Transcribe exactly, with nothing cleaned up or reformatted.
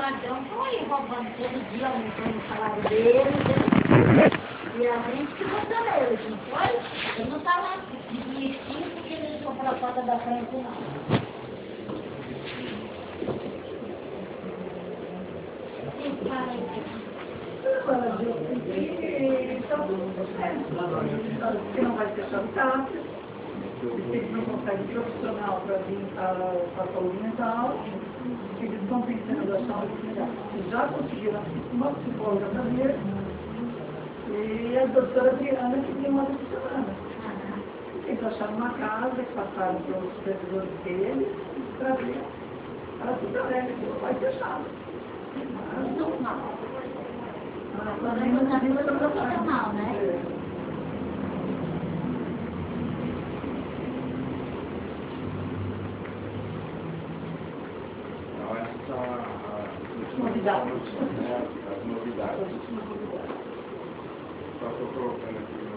ladrão estão aí roubando todo dia, aumentando o salário deles. E a gente que botou eles, não foi? Ele não está lá bonitinho porque ele deixou para a porta da frente, não. E pai, Agora, está tudo certo. Porque não vai ser chantado, porque eles não conseguem profissional para vir para a saúde mental, eles estão pensando achar uma oportunidade. Eles já conseguiram uma psicóloga para ver, e a doutora Adriana que tem uma outra semana. Eles acharam uma casa que passaram para os supervisores deles para ver. Ela tudo bem, vai fechado. Mas não, não. agora não está tudo profissional, né? Então, essas são as Novidades. novidades. As novidades. Só estou colocando aqui.